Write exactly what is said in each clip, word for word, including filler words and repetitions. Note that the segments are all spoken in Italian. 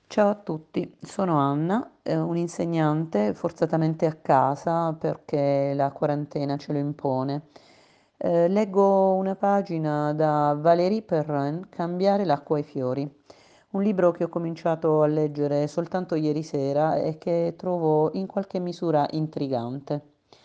Ciao a tutti, sono Anna, eh, un'insegnante forzatamente a casa perché la quarantena ce lo impone. Eh, leggo una pagina da Valérie Perrin, Cambiare l'acqua ai fiori, un libro che ho cominciato a leggere soltanto ieri sera e che trovo in qualche misura intrigante.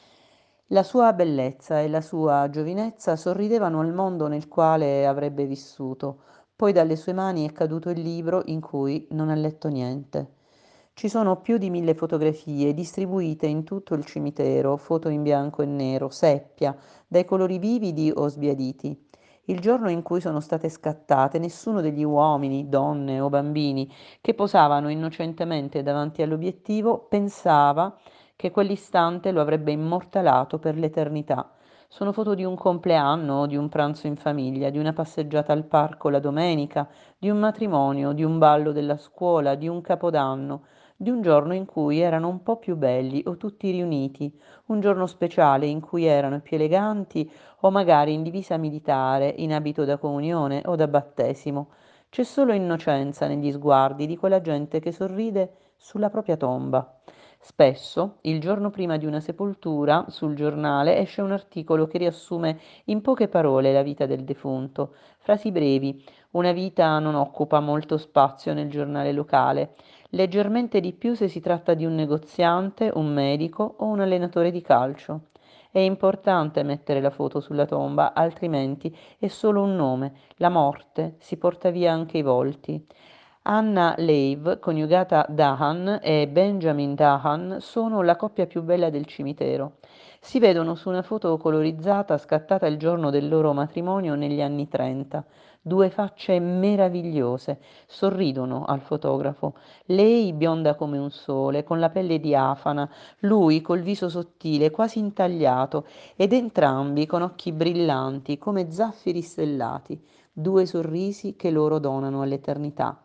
La sua bellezza e la sua giovinezza sorridevano al mondo nel quale avrebbe vissuto. Poi dalle sue mani è caduto il libro in cui non ha letto niente. Ci sono più di mille fotografie distribuite in tutto il cimitero, foto in bianco e nero, seppia, dai colori vividi o sbiaditi. Il giorno in cui sono state scattate, nessuno degli uomini, donne o bambini che posavano innocentemente davanti all'obiettivo pensava che quell'istante lo avrebbe immortalato per l'eternità. Sono foto di un compleanno, di un pranzo in famiglia, di una passeggiata al parco la domenica, di un matrimonio, di un ballo della scuola, di un capodanno, di un giorno in cui erano un po' più belli o tutti riuniti, un giorno speciale in cui erano più eleganti o magari in divisa militare, in abito da comunione o da battesimo. C'è solo innocenza negli sguardi di quella gente che sorride sulla propria tomba. Spesso, il giorno prima di una sepoltura, sul giornale esce un articolo che riassume in poche parole la vita del defunto. Frasi brevi. Una vita non occupa molto spazio nel giornale locale. Leggermente di più se si tratta di un negoziante, un medico o un allenatore di calcio. È importante mettere la foto sulla tomba, altrimenti è solo un nome. La morte si porta via anche i volti. Anna Leiv, coniugata Dahan, e Benjamin Dahan sono la coppia più bella del cimitero. Si vedono su una foto colorizzata scattata il giorno del loro matrimonio negli anni trenta. Due facce meravigliose, sorridono al fotografo. Lei bionda come un sole, con la pelle diafana, lui col viso sottile, quasi intagliato, ed entrambi con occhi brillanti come zaffiri stellati, due sorrisi che loro donano all'eternità.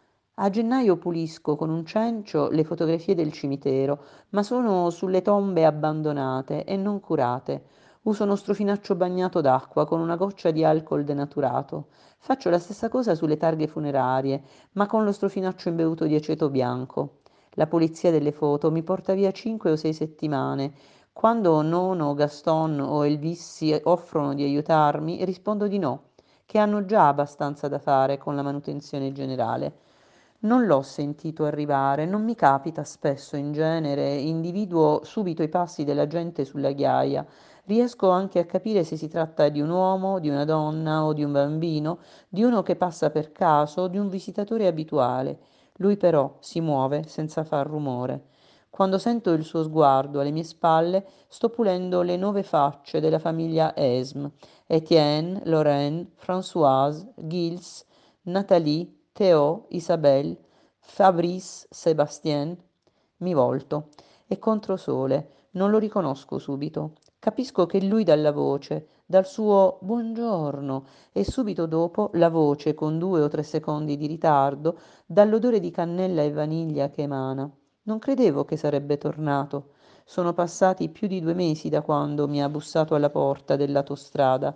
A gennaio pulisco con un cencio le fotografie del cimitero, ma sono sulle tombe abbandonate e non curate. Uso uno strofinaccio bagnato d'acqua con una goccia di alcol denaturato. Faccio la stessa cosa sulle targhe funerarie, ma con lo strofinaccio imbevuto di aceto bianco. La pulizia delle foto mi porta via cinque o sei settimane. Quando Nono, Gaston o Elvissi offrono di aiutarmi, rispondo di no, che hanno già abbastanza da fare con la manutenzione generale. Non l'ho sentito arrivare, non mi capita spesso in genere, individuo subito i passi della gente sulla ghiaia. Riesco anche a capire se si tratta di un uomo, di una donna o di un bambino, di uno che passa per caso o di un visitatore abituale. Lui però si muove senza far rumore. Quando sento il suo sguardo alle mie spalle, sto pulendo le nove facce della famiglia Esm: Etienne, Lorraine, Françoise, Gilles, Nathalie, Théo, Isabelle, Fabrice, Sébastien. Mi volto. È controsole. Non lo riconosco subito. Capisco che lui dà la voce, dal suo buongiorno, e subito dopo la voce, con due o tre secondi di ritardo, dall'odore di cannella e vaniglia che emana. Non credevo che sarebbe tornato. Sono passati più di due mesi da quando mi ha bussato alla porta dell'autostrada.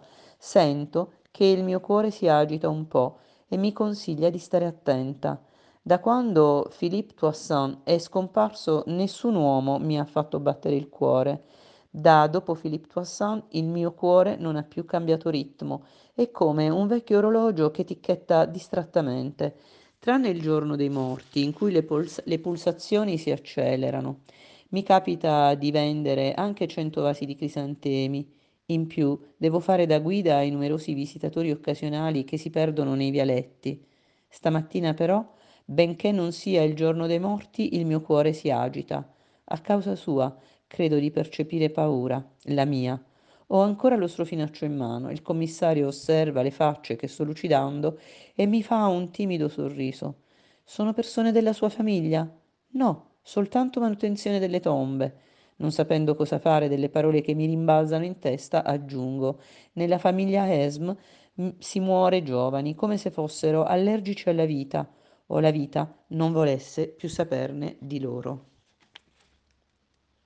Sento che il mio cuore si agita un po' e mi consiglia di stare attenta. Da quando Philippe Toussaint è scomparso, nessun uomo mi ha fatto battere il cuore. Da dopo Philippe Toussaint il mio cuore non ha più cambiato ritmo, è come un vecchio orologio che ticchetta distrattamente, tranne il giorno dei morti, in cui le, puls- le pulsazioni si accelerano. Mi capita di vendere anche cento vasi di crisantemi. In più, devo fare da guida ai numerosi visitatori occasionali che si perdono nei vialetti. Stamattina però, benché non sia il giorno dei morti, il mio cuore si agita. A causa sua, credo di percepire paura, la mia. Ho ancora lo strofinaccio in mano. Il commissario osserva le facce che sto lucidando e mi fa un timido sorriso. Sono persone della sua famiglia? No, soltanto manutenzione delle tombe. Non sapendo cosa fare delle parole che mi rimbalzano in testa, aggiungo: nella famiglia Esm m- si muore giovani, come se fossero allergici alla vita o la vita non volesse più saperne di loro.